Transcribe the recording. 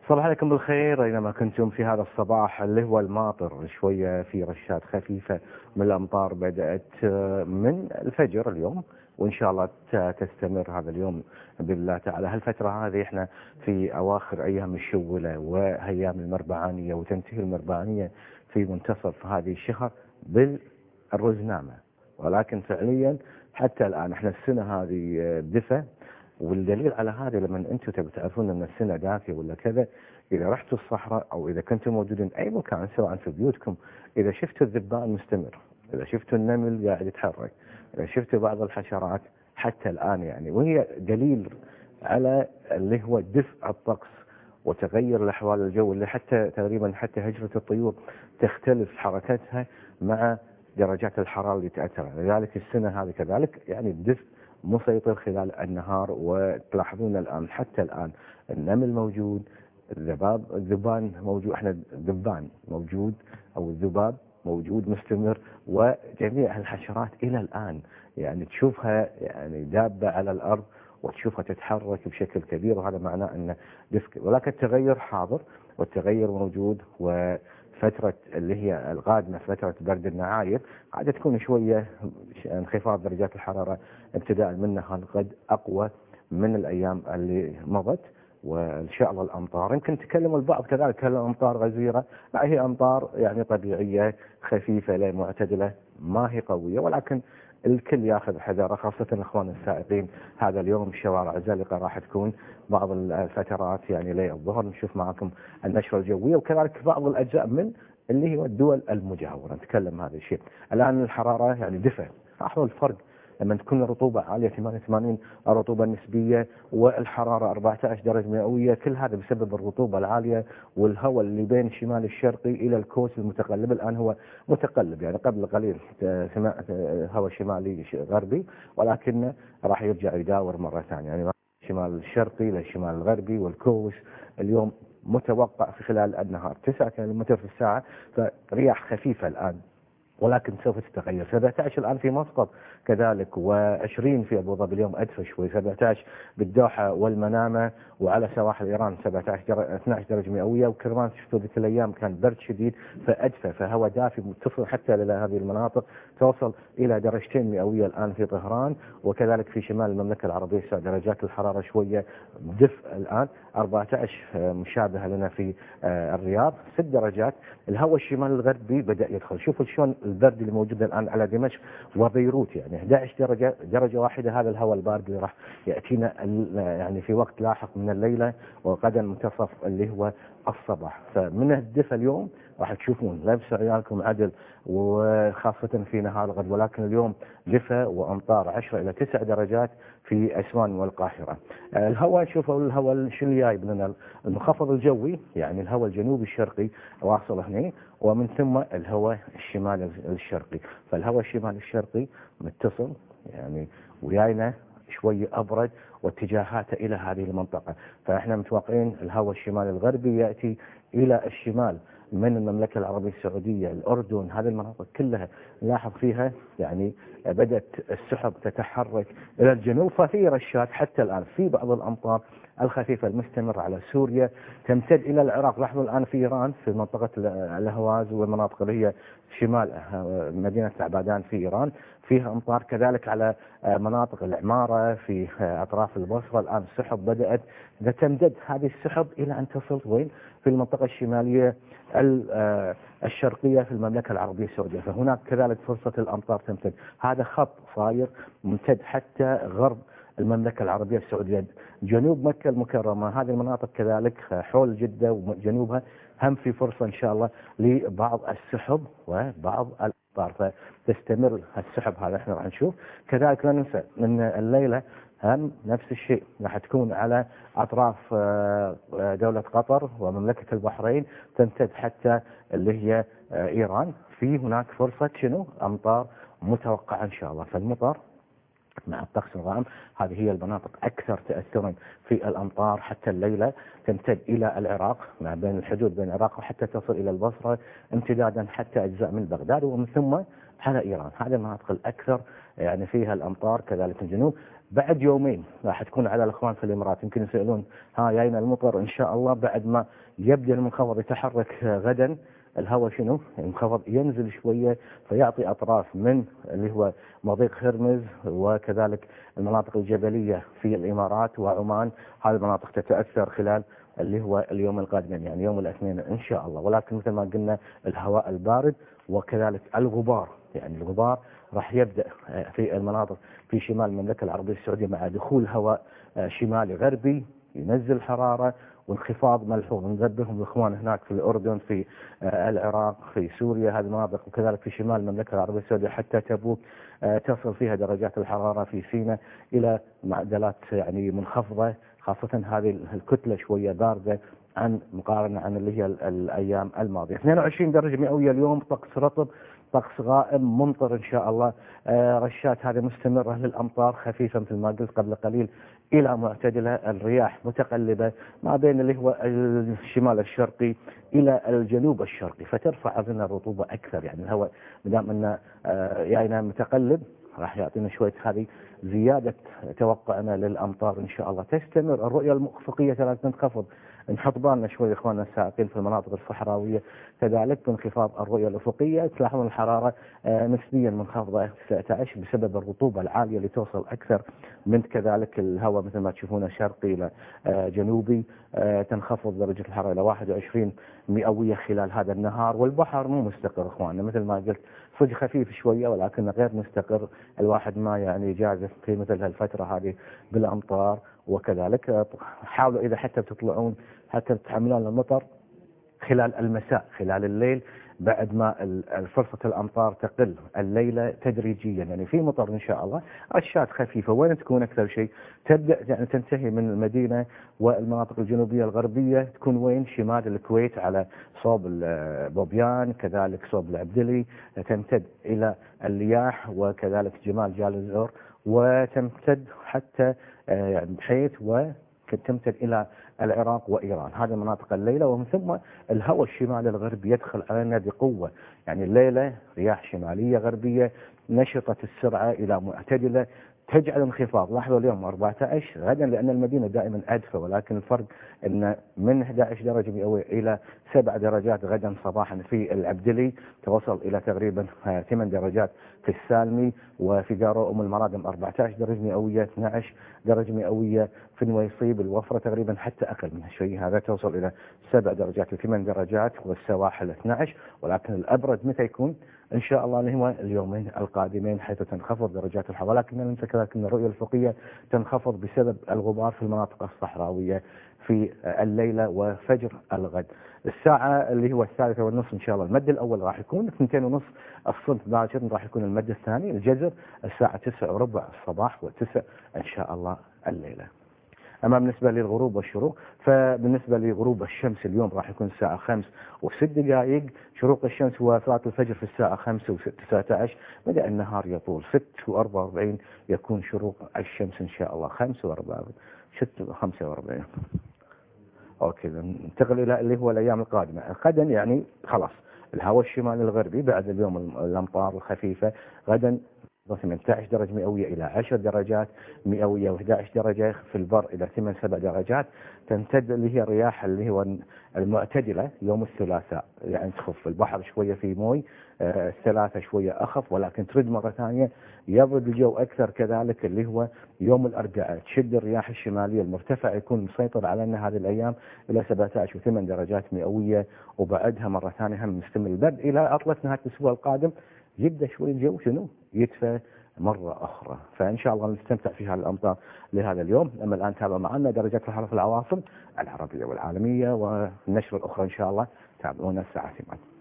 صباح عليكم بالخير أينما كنتم في هذا الصباح اللي هو الماطر. شوية في رشات خفيفة من الأمطار بدأت من الفجر اليوم، وإن شاء الله تستمر هذا اليوم بإذن الله تعالى. هالفترة هذه إحنا في أواخر أيام الشولة وأيام المربعانية، وتنتهي المربعانية في منتصف هذه الشهر بالرزنامة، ولكن فعليا حتى الآن إحنا السنة هذه دفى. والدليل على هذا لما انتم تبي تعرفون ان السنه دافيه ولا كذا، اذا رحتوا الصحراء او اذا كنتم موجودين اي مكان سواء في بيوتكم، اذا شفتوا الذبان مستمر، اذا شفتوا النمل قاعد يتحرك، اذا شفتوا بعض الحشرات حتى الان يعني، وهي دليل على اللي هو دفء الطقس وتغير الاحوال الجو، اللي حتى تقريبا حتى هجره الطيور تختلف حركتها مع درجات الحراره اللي تاثر. لذلك السنه هذه كذلك يعني الدفء مسيطر خلال النهار، وتلاحظون الآن حتى الآن النمل موجود، الذبان موجود، احنا الذبان موجود أو الذباب موجود مستمر، وجميع الحشرات إلى الآن يعني تشوفها يعني دابة على الأرض وتشوفها تتحرك بشكل كبير، وهذا معناه أن دفء، ولكن التغير حاضر والتغير موجود. وفترة اللي هي القادمة فترة برد النعاير قاعدة تكون شوية انخفاض درجات الحرارة ابتداء من نهار الغد أقوى من الأيام اللي مضت، وإن شاء الله الأمطار يمكن تكلم البعض كذلك هل الأمطار غزيرة؟ لا، هي أمطار يعني طبيعية خفيفة لا معتدلة، ما هي قوية، ولكن الكل ياخذ حذره، خاصة اخوان السائقين. هذا اليوم الشوارع زلقة راح تكون بعض الفترات يعني لي الظهر نشوف معكم النشرة الجوية، وكذلك بعض الأجزاء من اللي هو الدول المجاورة نتكلم هذا الشيء. الآن الحرارة يعني دفع، لاحظوا الفرق لما تكون الرطوبة عالية 88 الرطوبة النسبية والحرارة 14 درجة مئوية، كل هذا بسبب الرطوبة العالية والهواء اللي بين الشمال الشرقي إلى الكوس المتقلب. الآن هو متقلب يعني قبل قليل سمعت هواء شمالي غربي، ولكن راح يرجع يداور مرة ثانية يعني الشمال الشرقي للشمال الغربي والكوس. اليوم متوقع في خلال النهار 9 كيلومتر في الساعة، فرياح خفيفة الآن ولكن سوف تتغير. 17 الآن في مسقط كذلك، و20 في أبو ظبي اليوم أدفى شوي، 17 بالدوحة والمنامة وعلى سواحل إيران 12 درجة مئوية، وكرمان شفتوا ذيك الأيام كان برد شديد فأدفى، فهواء دافي تصل حتى إلى هذه المناطق، توصل إلى درجتين مئوية الآن في طهران، وكذلك في شمال المملكة العربية درجات الحرارة شوية دفء الآن 14 مشابهة لنا في الرياض 6 درجات. الهواء الشمال الغربي بدأ يدخل، شوفوا شلون البرد اللي موجود الآن على دمشق وبيروت يعني 11 درجة واحدة. هذا الهواء البارد اللي راح يأتينا يعني في وقت لاحق من الليلة وغدا منتصف اللي هو الصباح. فمن الدفء اليوم راح تشوفون لبسوا عيالكم عدل، وخاصة في نهار الغد، ولكن اليوم دفء وأمطار 10 إلى 9 درجات في أسوان والقاهرة. الهواء شوفوا الهواء شو اللي جايب لنا، المنخفض الجوي يعني الهواء الجنوبي الشرقي واصل هنا، ومن ثم الهواء الشمالي الشرقي. فالهواء الشمالي الشرقي متصل يعني ويانا شوي أبرد واتجاهاته إلى هذه المنطقة، فإحنا متوقعين الهواء الشمالي الغربي يأتي إلى الشمال من المملكة العربية السعودية، الأردن، هذه المناطق كلها نلاحظ فيها يعني بدأت السحب تتحرك إلى الجنوب، ففي رشات حتى الآن في بعض الأمطار الخفيفة المستمرة على سوريا تمتد إلى العراق. لاحظوا الآن في إيران في منطقة الأهواز والمناطق اللي هي شمال مدينة عبادان في إيران فيها أمطار، كذلك على مناطق العمارة في أطراف البصرة الآن السحب بدأت تمتد هذه السحب إلى أن تصل وين في المنطقة الشمالية الشرقية في المملكة العربية السعودية، فهناك كذلك فرصة الأمطار تمتد. هذا خط صاير ممتد حتى غرب المملكة العربية السعودية، جنوب مكة المكرمة، هذه المناطق كذلك حول جدة وجنوبها هم في فرصة إن شاء الله لبعض السحب وبعض الأمطار، فتستمر السحب هذا احنا راح نشوف. كذلك لا ننسى من الليلة هم نفس الشيء راح تكون على أطراف دولة قطر ومملكة البحرين تمتد حتى اللي هي إيران، في هناك فرصة شنو أمطار متوقعة إن شاء الله. فالمطر مع الطقس الغائم هذه هي المناطق أكثر تأثرا في الأمطار، حتى الليلة تمتد إلى العراق ما بين الحدود بين العراق وحتى تصل إلى البصرة امتدادا حتى أجزاء من بغداد، ومن ثم على إيران. هذه المناطق الأكثر يعني فيها الأمطار، كذلك الجنوب. بعد يومين راح تكون على الإخوان في الإمارات يمكن يسألون ها جاينا المطر إن شاء الله. بعد ما يبدأ المنخفض يتحرك غدا، الهواء شنو؟ المنخفض ينزل شوية فيعطي أطراف من اللي هو مضيق هرمز وكذلك المناطق الجبلية في الإمارات وعمان. هذه المناطق تتأثر خلال اللي هو اليوم القادم، يعني يوم الاثنين إن شاء الله. ولكن مثل ما قلنا الهواء البارد وكذلك الغبار، يعني الغبار راح يبدأ في المناطق في شمال المملكة العربية السعودية مع دخول هواء شمالي غربي ينزل حرارة وانخفاض ملحوظ. ننبههم الاخوان هناك في الاردن، في العراق، في سوريا، هذه المناطق، وكذلك في شمال المملكه العربيه السعوديه حتى تبوك تصل فيها درجات الحراره في سيناء الى معدلات يعني منخفضه، خاصه هذه الكتله شويه بارده عن مقارنه عن اللي هي الايام الماضيه. 22 درجه مئويه اليوم، طقس رطب، طقس غائم ممطر ان شاء الله. رشات هذه مستمره للامطار خفيفه مثل ما قلت قبل قليل الى معتدله. الرياح متقلبه ما بين اللي هو الشمال الشرقي الى الجنوب الشرقي، فترفع اظن الرطوبه اكثر. يعني الهواء ما دام انه يعني متقلب راح يعطينا شويه هذه زياده توقعنا للامطار ان شاء الله. تستمر الرؤيه الافقيه تنخفض، نحط بالنا شوي اخواننا السائقين في المناطق الصحراويه كذلك بانخفاض الرؤيه الافقيه. تلاحظون الحراره نسبيا منخفضه 19 بسبب الرطوبه العاليه اللي توصل اكثر من كذلك الهواء مثل ما تشوفونه شرقي الى جنوبي. تنخفض درجه الحراره الى 21 مئويه خلال هذا النهار. والبحر مو مستقر اخواننا مثل ما قلت، صدق خفيف شويه ولكنه غير مستقر. الواحد ما يعني جازف في مثل هالفتره هذه بالامطار. وكذلك حاولوا اذا حتى بتطلعون حتى تتحملون المطر خلال المساء خلال الليل بعد ما فرصة الأمطار تقل الليلة تدريجيا. يعني في مطر إن شاء الله، رشات خفيفة. وين تكون أكثر شيء؟ تبدأ يعني تنتهي من المدينة والمناطق الجنوبية الغربية، تكون وين؟ شمال الكويت على صوب بوبيان، كذلك صوب العبدلي، تمتد إلى اللياح وكذلك جمال جالزور، وتمتد حتى يعني بحيث وتمتد إلى العراق وإيران. هذه مناطق الليلة. ومن ثم الهواء الشمالي الغربي يدخل علينا بقوة. يعني الليلة رياح شمالية غربية نشطة السرعة إلى معتدلة تجعل انخفاض. لاحظوا اليوم 14 غدا لأن المدينة دائما أدفى، ولكن الفرق أن من 11 درجة مئوية إلى 7 درجات غدا صباحا في العبدلي، توصل إلى تقريبا 8 درجات في السالمي، وفي جارو أم المرادم 14 درجة مئوية، 12 درجة مئوية في نويصيب. الوفرة تقريبا حتى أقل من هالشيء هذا، توصل إلى 7 درجات و8 درجات، والسواحل 12. ولكن الأبرد متى يكون؟ إن شاء الله اللي هو اليومين القادمين حيث تنخفض درجات الحرارة. ولكن ننسى كذلك أن الرؤية الأفقية تنخفض بسبب الغبار في المناطق الصحراوية في الليلة وفجر الغد. الساعة اللي هو 3:30 إن شاء الله المد الأول راح يكون 2:30 الصبح باكر، راح يكون المد الثاني الجزر الساعة 9:15 الصباح و9 إن شاء الله الليلة. أما بالنسبة للغروب والشروق، فبالنسبة لغروب الشمس اليوم راح يكون الساعة 5:06. شروق الشمس وصلاة الفجر في الساعة 5:19. بدأ النهار يطول 6:44 يكون شروق الشمس إن شاء الله. 5:45 أوكي. ننتقل إلى اللي هو الأيام القادمة. غدا يعني خلاص الهواء الشمالي الغربي بعد اليوم الأمطار الخفيفة. غدا 18 درجة مئوية إلى 10 درجات مئوية، و11 درجة في البر إلى 8-7 درجات. تمتد اللي هي الرياح اللي هو المعتدلة يوم الثلاثاء، يعني تخف البحر شوية في موي، الثلاثة شوية أخف، ولكن ترد مرة ثانية يبرد الجو أكثر. كذلك اللي هو يوم الأربعاء تشد الرياح الشمالية المرتفعة يكون مسيطر علينا هذه الأيام إلى 17 و8 درجات مئوية، وبعدها مرة ثانية هم مستمر البرد إلى عطلة نهاية الأسبوع القادم. يبدأ شوي الجو شنو يدفى مرة أخرى. فإن شاء الله نستمتع في هالأمطار لهذا اليوم. أما الآن تابعوا معنا درجات الحرارة في العواصم العربية والعالمية، والنشرة الأخرى إن شاء الله تابعونا الساعة 8.